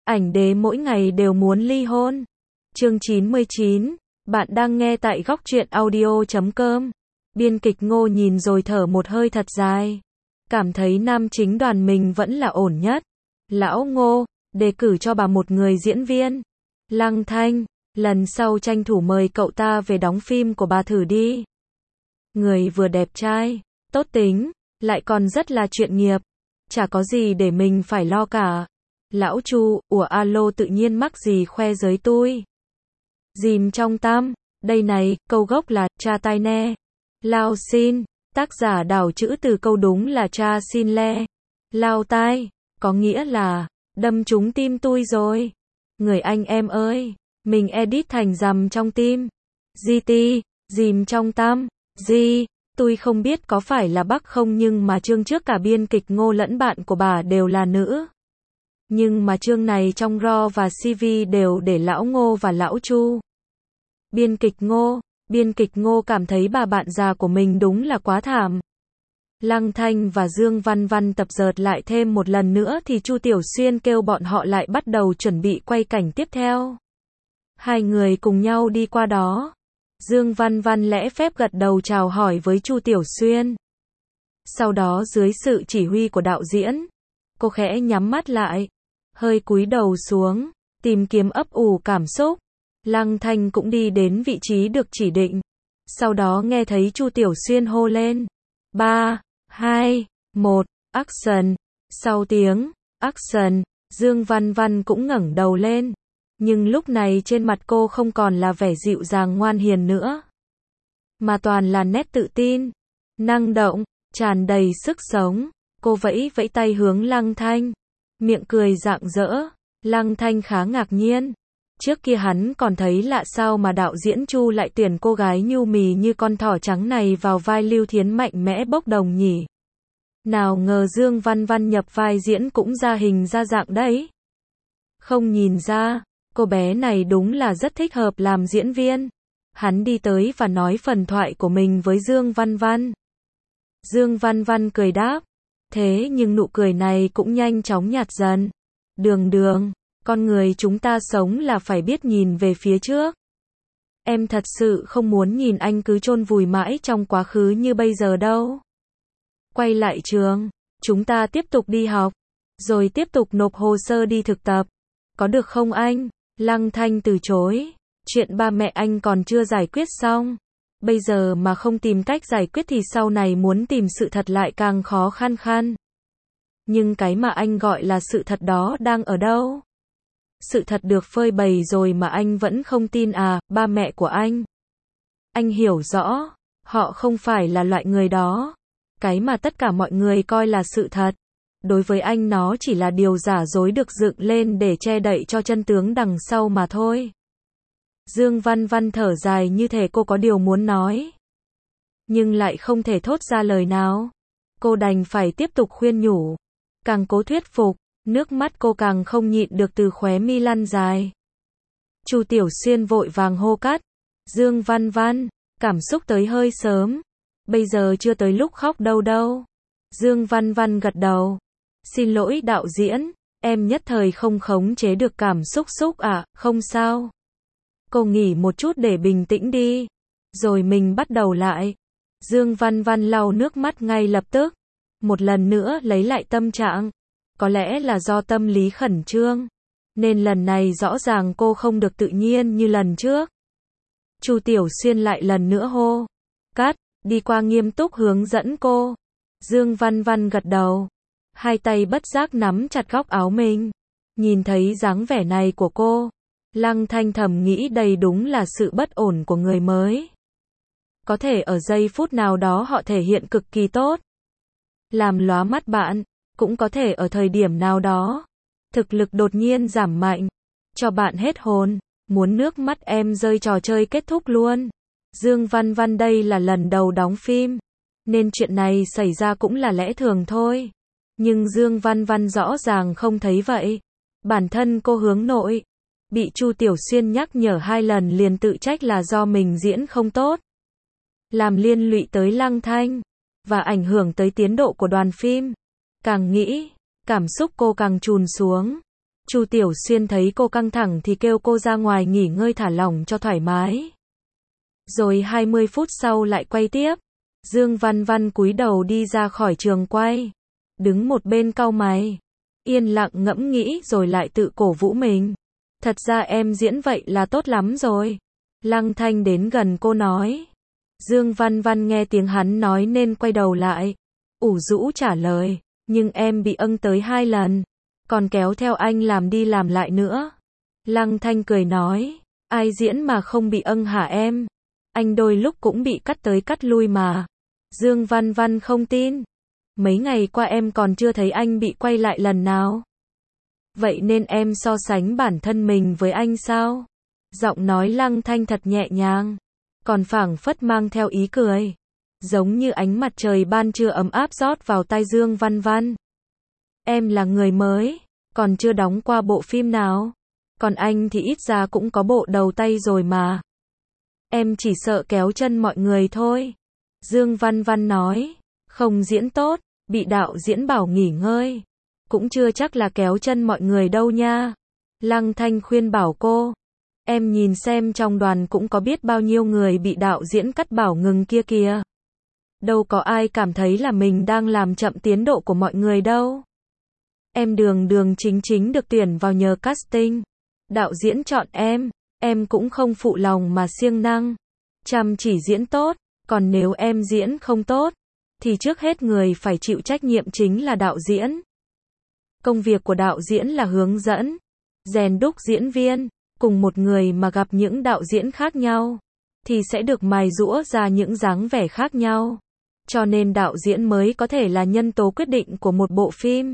Ảnh đế mỗi ngày đều muốn ly hôn. Chương 99, bạn đang nghe tại góc truyện audio.com. Biên kịch Ngô nhìn rồi thở một hơi thật dài. Cảm thấy nam chính đoàn mình vẫn là ổn nhất. Lão Ngô, đề cử cho bà một người diễn viên. Lăng Thanh, lần sau tranh thủ mời cậu ta về đóng phim của bà thử đi. Người vừa đẹp trai, tốt tính, lại còn rất là chuyên nghiệp. Chả có gì để mình phải lo cả. Lão Chu, ủa alo tự nhiên mắc gì khoe giới tôi. Dìm trong tam, đây này, câu gốc là, cha tai nè. Lao xin, tác giả đảo chữ từ câu đúng là cha xin le. Lao tai, có nghĩa là, đâm trúng tim tôi rồi. Người anh em ơi, mình edit thành dằm trong tim. GT, dìm trong tam, tôi không biết có phải là Bắc không nhưng mà chương trước cả biên kịch Ngô lẫn bạn của bà đều là nữ. Nhưng mà chương này trong RAW và CV đều để lão Ngô và lão Chu. Biên kịch Ngô cảm thấy bà bạn già của mình đúng là quá thảm. Lăng Thanh và Dương Văn Văn tập dượt lại thêm một lần nữa thì Chu Tiểu Xuyên kêu bọn họ lại bắt đầu chuẩn bị quay cảnh tiếp theo. Hai người cùng nhau đi qua đó. Dương Văn Văn lễ phép gật đầu chào hỏi với Chu Tiểu Xuyên. Sau đó dưới sự chỉ huy của đạo diễn, cô khẽ nhắm mắt lại, hơi cúi đầu xuống, tìm kiếm ấp ủ cảm xúc. Lăng Thanh cũng đi đến vị trí được chỉ định. Sau đó nghe thấy Chu Tiểu Xuyên hô lên. 3, 2, 1, action. Sau tiếng action, Dương Văn Văn cũng ngẩng đầu lên. Nhưng lúc này trên mặt cô không còn là vẻ dịu dàng ngoan hiền nữa, mà toàn là nét tự tin, năng động, tràn đầy sức sống. Cô vẫy vẫy tay hướng Lăng Thanh, miệng cười rạng rỡ. Lăng Thanh khá ngạc nhiên. Trước kia hắn còn thấy lạ sao mà đạo diễn Chu lại tuyển cô gái nhu mì như con thỏ trắng này vào vai Lưu Thiến mạnh mẽ bốc đồng nhỉ. Nào ngờ Dương Văn Văn nhập vai diễn cũng ra hình ra dạng đấy. Không nhìn ra, cô bé này đúng là rất thích hợp làm diễn viên. Hắn đi tới và nói phần thoại của mình với Dương Văn Văn. Dương Văn Văn cười đáp. Thế nhưng nụ cười này cũng nhanh chóng nhạt dần. Đường, con người chúng ta sống là phải biết nhìn về phía trước. Em thật sự không muốn nhìn anh cứ chôn vùi mãi trong quá khứ như bây giờ đâu. Quay lại trường, chúng ta tiếp tục đi học, rồi tiếp tục nộp hồ sơ đi thực tập. Có được không anh? Lăng Thanh từ chối. Chuyện ba mẹ anh còn chưa giải quyết xong. Bây giờ mà không tìm cách giải quyết thì sau này muốn tìm sự thật lại càng khó khăn. Nhưng cái mà anh gọi là sự thật đó đang ở đâu? Sự thật được phơi bày rồi mà anh vẫn không tin à, ba mẹ của anh. Anh hiểu rõ, họ không phải là loại người đó. Cái mà tất cả mọi người coi là sự thật, đối với anh nó chỉ là điều giả dối được dựng lên để che đậy cho chân tướng đằng sau mà thôi. Dương Văn Văn thở dài như thể cô có điều muốn nói, nhưng lại không thể thốt ra lời nào. Cô đành phải tiếp tục khuyên nhủ. Càng cố thuyết phục, nước mắt cô càng không nhịn được từ khóe mi lăn dài. Chu Tiểu Xuyên vội vàng hô cắt. Dương Văn Văn, cảm xúc tới hơi sớm. Bây giờ chưa tới lúc khóc đâu. Dương Văn Văn gật đầu. Xin lỗi đạo diễn, em nhất thời không khống chế được cảm xúc ạ, không sao. Cô nghỉ một chút để bình tĩnh đi, rồi mình bắt đầu lại. Dương Văn Văn lau nước mắt ngay lập tức, một lần nữa lấy lại tâm trạng. Có lẽ là do tâm lý khẩn trương, nên lần này rõ ràng cô không được tự nhiên như lần trước. Chu Tiểu Xuyên lại lần nữa hô. Cắt, đi qua nghiêm túc hướng dẫn cô. Dương Văn Văn gật đầu. Hai tay bất giác nắm chặt góc áo mình. Nhìn thấy dáng vẻ này của cô, Lăng Thanh thầm nghĩ đây đúng là sự bất ổn của người mới. Có thể ở giây phút nào đó họ thể hiện cực kỳ tốt, làm lóa mắt bạn. Cũng có thể ở thời điểm nào đó, thực lực đột nhiên giảm mạnh, cho bạn hết hồn, muốn nước mắt em rơi trò chơi kết thúc luôn. Dương Văn Văn đây là lần đầu đóng phim, nên chuyện này xảy ra cũng là lẽ thường thôi. Nhưng Dương Văn Văn rõ ràng không thấy vậy. Bản thân cô hướng nội, bị Chu Tiểu Xuyên nhắc nhở 2 lần liền tự trách là do mình diễn không tốt, làm liên lụy tới Lăng Thanh, và ảnh hưởng tới tiến độ của đoàn phim. Càng nghĩ, cảm xúc cô càng trùn xuống. Chu Tiểu Xuyên thấy cô căng thẳng thì kêu cô ra ngoài nghỉ ngơi thả lỏng cho thoải mái. Rồi 20 phút sau lại quay tiếp. Dương Văn Văn cúi đầu đi ra khỏi trường quay. Đứng một bên cau mày. Yên lặng ngẫm nghĩ rồi lại tự cổ vũ mình. Thật ra em diễn vậy là tốt lắm rồi. Lăng Thanh đến gần cô nói. Dương Văn Văn nghe tiếng hắn nói nên quay đầu lại. Ủ rũ trả lời. Nhưng em bị âng tới 2 lần. Còn kéo theo anh làm đi làm lại nữa. Lăng Thanh cười nói. Ai diễn mà không bị âng hả em? Anh đôi lúc cũng bị cắt tới cắt lui mà. Dương Văn Văn không tin. Mấy ngày qua em còn chưa thấy anh bị quay lại lần nào. Vậy nên em so sánh bản thân mình với anh sao? Giọng nói Lăng Thanh thật nhẹ nhàng. Còn phảng phất mang theo ý cười. Giống như ánh mặt trời ban trưa ấm áp rót vào tai Dương Văn Văn. Em là người mới. Còn chưa đóng qua bộ phim nào. Còn anh thì ít ra cũng có bộ đầu tay rồi mà. Em chỉ sợ kéo chân mọi người thôi. Dương Văn Văn nói. Không diễn tốt. Bị đạo diễn bảo nghỉ ngơi. Cũng chưa chắc là kéo chân mọi người đâu nha. Lăng Thanh khuyên bảo cô. Em nhìn xem trong đoàn cũng có biết bao nhiêu người bị đạo diễn cắt bảo ngừng kia kìa. Đâu có ai cảm thấy là mình đang làm chậm tiến độ của mọi người đâu. Em đường đường chính chính được tuyển vào nhờ casting. Đạo diễn chọn em cũng không phụ lòng mà siêng năng. Chăm chỉ diễn tốt, còn nếu em diễn không tốt, thì trước hết người phải chịu trách nhiệm chính là đạo diễn. Công việc của đạo diễn là hướng dẫn, rèn đúc diễn viên, cùng một người mà gặp những đạo diễn khác nhau, thì sẽ được mài giũa ra những dáng vẻ khác nhau. Cho nên đạo diễn mới có thể là nhân tố quyết định của một bộ phim.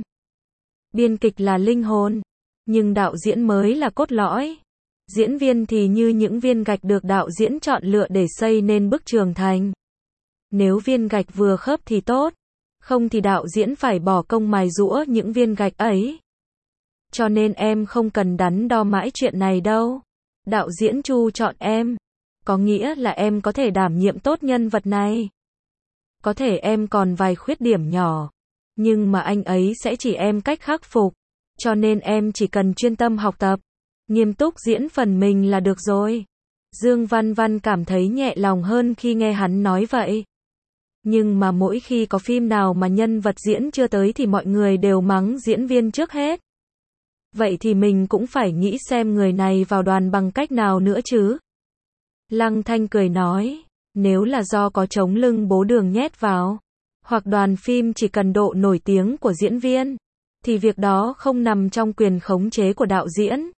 Biên kịch là linh hồn, nhưng đạo diễn mới là cốt lõi. Diễn viên thì như những viên gạch được đạo diễn chọn lựa để xây nên bức tường thành. Nếu viên gạch vừa khớp thì tốt, không thì đạo diễn phải bỏ công mài giũa những viên gạch ấy. Cho nên em không cần đắn đo mãi chuyện này đâu. Đạo diễn Chu chọn em, có nghĩa là em có thể đảm nhiệm tốt nhân vật này. Có thể em còn vài khuyết điểm nhỏ, nhưng mà anh ấy sẽ chỉ em cách khắc phục. Cho nên em chỉ cần chuyên tâm học tập, nghiêm túc diễn phần mình là được rồi. Dương Văn Văn cảm thấy nhẹ lòng hơn khi nghe hắn nói vậy. Nhưng mà mỗi khi có phim nào mà nhân vật diễn chưa tới thì mọi người đều mắng diễn viên trước hết. Vậy thì mình cũng phải nghĩ xem người này vào đoàn bằng cách nào nữa chứ. Lăng Thanh cười nói, nếu là do có chống lưng bố Đường nhét vào, hoặc đoàn phim chỉ cần độ nổi tiếng của diễn viên, thì việc đó không nằm trong quyền khống chế của đạo diễn.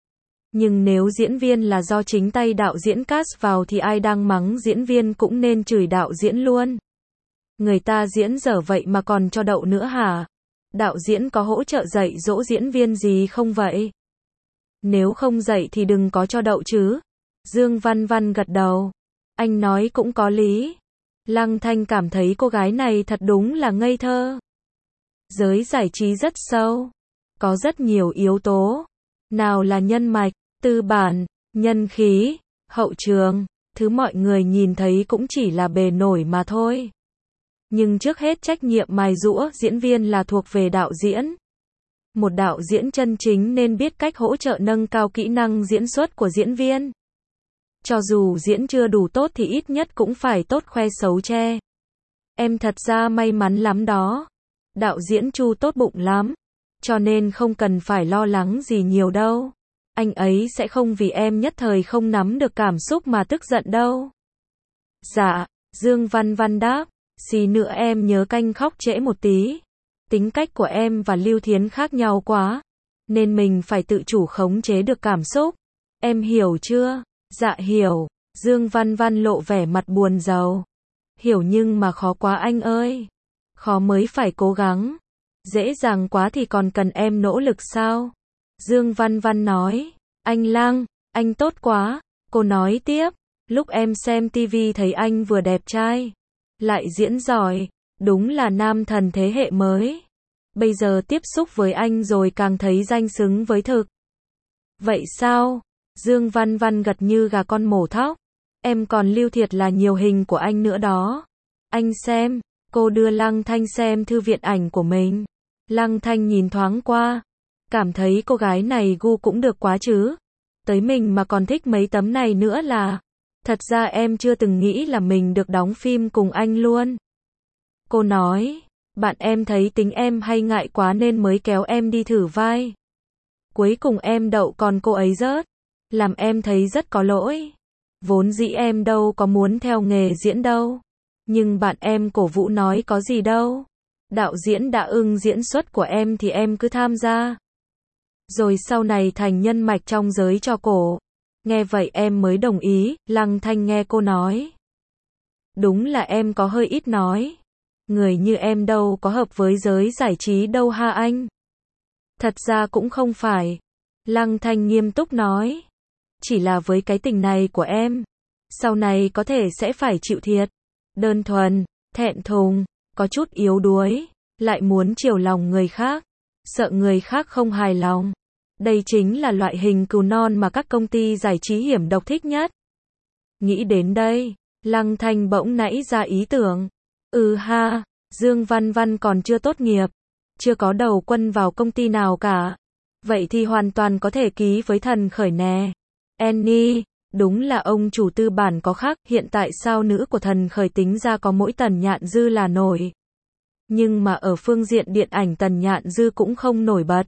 Nhưng nếu diễn viên là do chính tay đạo diễn cast vào thì ai đang mắng diễn viên cũng nên chửi đạo diễn luôn. Người ta diễn dở vậy mà còn cho đậu nữa hả? Đạo diễn có hỗ trợ dạy dỗ diễn viên gì không vậy? Nếu không dạy thì đừng có cho đậu chứ. Dương Văn Văn gật đầu. Anh nói cũng có lý. Lăng Thanh cảm thấy cô gái này thật đúng là ngây thơ. Giới giải trí rất sâu. Có rất nhiều yếu tố. Nào là nhân mạch, tư bản, nhân khí, hậu trường. Thứ mọi người nhìn thấy cũng chỉ là bề nổi mà thôi. Nhưng trước hết trách nhiệm mài giũa diễn viên là thuộc về đạo diễn. Một đạo diễn chân chính nên biết cách hỗ trợ nâng cao kỹ năng diễn xuất của diễn viên. Cho dù diễn chưa đủ tốt thì ít nhất cũng phải tốt khoe xấu che. Em thật ra may mắn lắm đó. Đạo diễn Chu tốt bụng lắm. Cho nên không cần phải lo lắng gì nhiều đâu. Anh ấy sẽ không vì em nhất thời không nắm được cảm xúc mà tức giận đâu. Dạ, Dương Văn Văn đáp. Xí nữa em nhớ canh khóc trễ một tí. Tính cách của em và Lưu Thiến khác nhau quá. Nên mình phải tự chủ khống chế được cảm xúc. Em hiểu chưa? Dạ hiểu. Dương Văn Văn lộ vẻ mặt buồn rầu. Hiểu nhưng mà khó quá anh ơi. Khó mới phải cố gắng. Dễ dàng quá thì còn cần em nỗ lực sao? Dương Văn Văn nói. Anh Lăng, anh tốt quá. Cô nói tiếp. Lúc em xem TV thấy anh vừa đẹp trai, lại diễn giỏi, đúng là nam thần thế hệ mới. Bây giờ tiếp xúc với anh rồi càng thấy danh xứng với thực. Vậy sao? Dương Văn Văn gật như gà con mổ thóc. Em còn lưu thiệt là nhiều hình của anh nữa đó. Anh xem. Cô đưa Lăng Thanh xem thư viện ảnh của mình. Lăng Thanh nhìn thoáng qua. cảm thấy cô gái này gu cũng được quá chứ. Tới mình mà còn thích mấy tấm này nữa là. Thật ra em chưa từng nghĩ là mình được đóng phim cùng anh luôn. Cô nói, bạn em thấy tính em hay ngại quá nên mới kéo em đi thử vai. Cuối cùng em đậu còn cô ấy rớt. Làm em thấy rất có lỗi. Vốn dĩ em đâu có muốn theo nghề diễn đâu. Nhưng bạn em cổ vũ nói có gì đâu. Đạo diễn đã ưng diễn xuất của em thì em cứ tham gia. Rồi sau này thành nhân mạch trong giới trò cổ. Nghe vậy em mới đồng ý, Lăng Thanh nghe cô nói. Đúng là em có hơi ít nói. Người như em đâu có hợp với giới giải trí đâu ha anh. Thật ra cũng không phải. Lăng Thanh nghiêm túc nói. Chỉ là với cái tình này của em. Sau này có thể sẽ phải chịu thiệt. Đơn thuần, thẹn thùng, có chút yếu đuối. Lại muốn chiều lòng người khác. Sợ người khác không hài lòng. Đây chính là loại hình cừu non mà các công ty giải trí hiểm độc thích nhất. Nghĩ đến đây, Lăng Thanh bỗng nảy ra ý tưởng. Ha, Dương Văn Văn còn chưa tốt nghiệp. Chưa có đầu quân vào công ty nào cả. Vậy thì hoàn toàn có thể ký với Thần Khởi nè. Annie, đúng là ông chủ tư bản có khác. Hiện tại sao nữ của Thần Khởi tính ra có mỗi Tần Nhạn Dư là nổi. Nhưng mà ở phương diện điện ảnh Tần Nhạn Dư cũng không nổi bật.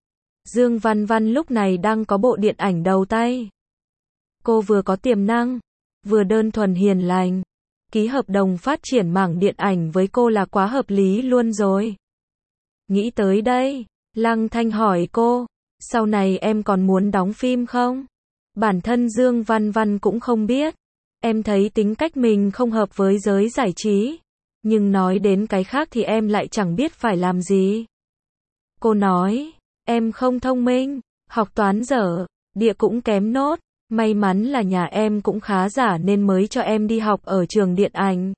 Dương Văn Văn lúc này đang có bộ điện ảnh đầu tay. Cô vừa có tiềm năng, vừa đơn thuần hiền lành. Ký hợp đồng phát triển mảng điện ảnh với cô là quá hợp lý luôn rồi. Nghĩ tới đây, Lăng Thanh hỏi cô, sau này em còn muốn đóng phim không? Bản thân Dương Văn Văn cũng không biết. Em thấy tính cách mình không hợp với giới giải trí. Nhưng nói đến cái khác thì em lại chẳng biết phải làm gì. Cô nói, em không thông minh, học toán dở, địa cũng kém nốt. May mắn là nhà em cũng khá giả nên mới cho em đi học ở trường điện ảnh.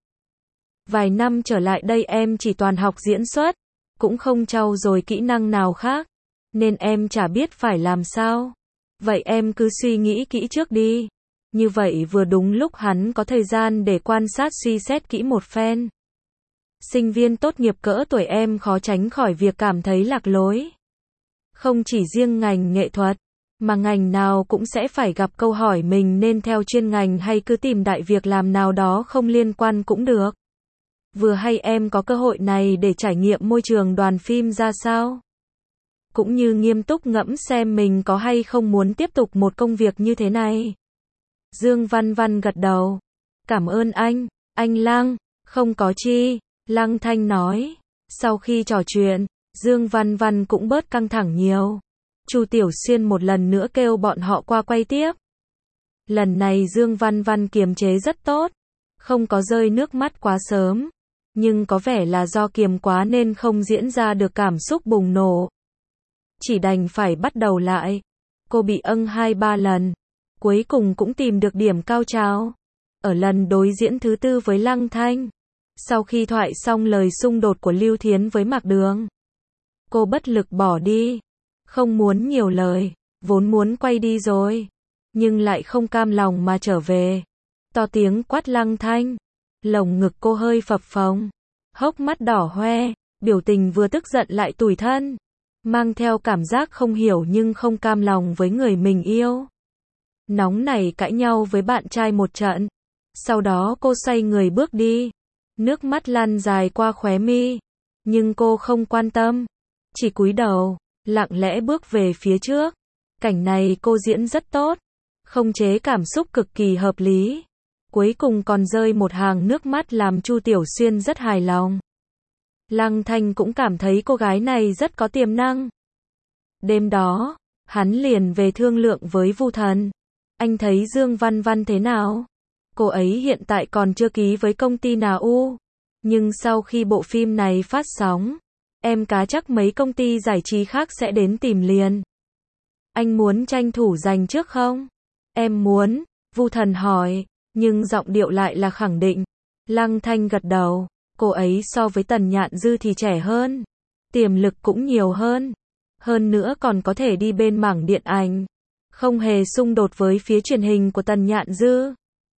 Vài năm trở lại đây em chỉ toàn học diễn xuất, cũng không trau dồi kỹ năng nào khác, nên em chả biết phải làm sao. Vậy em cứ suy nghĩ kỹ trước đi. Như vậy vừa đúng lúc hắn có thời gian để quan sát suy xét kỹ một phen. Sinh viên tốt nghiệp cỡ tuổi em khó tránh khỏi việc cảm thấy lạc lối. Không chỉ riêng ngành nghệ thuật, mà ngành nào cũng sẽ phải gặp câu hỏi mình nên theo chuyên ngành hay cứ tìm đại việc làm nào đó không liên quan cũng được. Vừa hay em có cơ hội này để trải nghiệm môi trường đoàn phim ra sao. Cũng như nghiêm túc ngẫm xem mình có hay không muốn tiếp tục một công việc như thế này. Dương Văn Văn gật đầu. Cảm ơn anh Lăng, không có chi, Lăng Thanh nói. Sau khi trò chuyện, Dương Văn Văn cũng bớt căng thẳng nhiều. Chu Tiểu Xuyên một lần nữa kêu bọn họ qua quay tiếp. Lần này Dương Văn Văn kiềm chế rất tốt, không có rơi nước mắt quá sớm, nhưng có vẻ là do kiềm quá nên không diễn ra được cảm xúc bùng nổ. Chỉ đành phải bắt đầu lại. Cô bị âng 2-3 lần, cuối cùng cũng tìm được điểm cao trào. Ở lần đối diễn thứ 4 với Lăng Thanh, sau khi thoại xong lời xung đột của Lưu Thiến với Mạc Đường, cô bất lực bỏ đi. Không muốn nhiều lời, vốn muốn quay đi rồi, nhưng lại không cam lòng mà trở về. To tiếng quát Lăng Thanh, lồng ngực cô hơi phập phồng, hốc mắt đỏ hoe, biểu tình vừa tức giận lại tủi thân, mang theo cảm giác không hiểu nhưng không cam lòng với người mình yêu. Nóng nảy cãi nhau với bạn trai một trận, sau đó cô xoay người bước đi, nước mắt lăn dài qua khóe mi, nhưng cô không quan tâm, chỉ cúi đầu, lặng lẽ bước về phía trước. Cảnh này cô diễn rất tốt, không chế cảm xúc cực kỳ hợp lý. Cuối cùng còn rơi một hàng nước mắt làm Chu Tiểu Xuyên rất hài lòng. Lăng Thanh cũng cảm thấy cô gái này rất có tiềm năng. Đêm đó, hắn liền về thương lượng với Vu Thần. Anh thấy Dương Văn Văn thế nào? Cô ấy hiện tại còn chưa ký với công ty nào nhưng sau khi bộ phim này phát sóng, em cá chắc mấy công ty giải trí khác sẽ đến tìm liền. Anh muốn tranh thủ giành trước không? Em muốn, Vu Thần hỏi, nhưng giọng điệu lại là khẳng định. Lăng Thanh gật đầu, cô ấy so với Tần Nhạn Dư thì trẻ hơn, tiềm lực cũng nhiều hơn. Hơn nữa còn có thể đi bên mảng điện ảnh, không hề xung đột với phía truyền hình của Tần Nhạn Dư.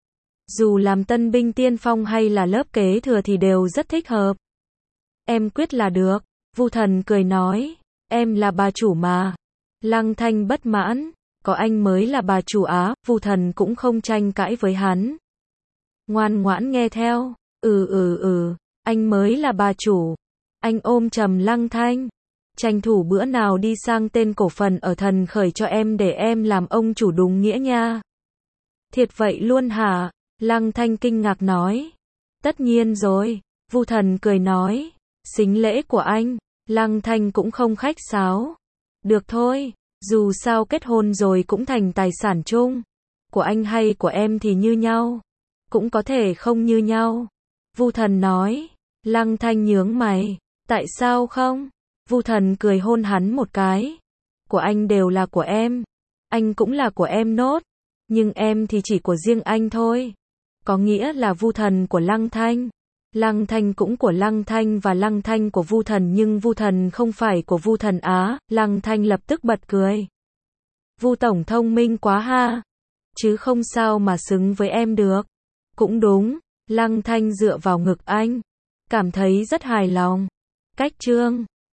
Dù làm tân binh tiên phong hay là lớp kế thừa thì đều rất thích hợp. Em quyết là được, Vu Thần cười nói. Em là bà chủ mà. Lăng Thanh bất mãn. Có anh mới là bà chủ á, Vu Thần cũng không tranh cãi với hắn. Ngoan ngoãn nghe theo. Anh mới là bà chủ. Anh ôm chầm Lăng Thanh. Tranh thủ bữa nào đi sang tên cổ phần ở Thần Khởi cho em để em làm ông chủ đúng nghĩa nha. Thiệt vậy luôn hả? Lăng Thanh kinh ngạc nói. Tất nhiên rồi. Vu Thần cười nói. Sính lễ của anh. Lăng Thanh cũng không khách sáo. Được thôi, dù sao kết hôn rồi cũng thành tài sản chung. Của anh hay của em thì như nhau. Cũng có thể không như nhau. Vu Thần nói. Lăng Thanh nhướng mày. Tại sao không? Vu Thần cười hôn hắn một cái. Của anh đều là của em. Anh cũng là của em nốt. Nhưng em thì chỉ của riêng anh thôi. Có nghĩa là Vu Thần của Lăng Thanh. Lăng Thanh cũng của Lăng Thanh và Lăng Thanh của Vu Thần, nhưng Vu Thần không phải của Vu Thần á. Lăng Thanh lập tức bật cười. Vu tổng thông minh quá ha. Chứ không sao mà xứng với em được. Cũng đúng. Lăng Thanh dựa vào ngực anh. Cảm thấy rất hài lòng. Cách chương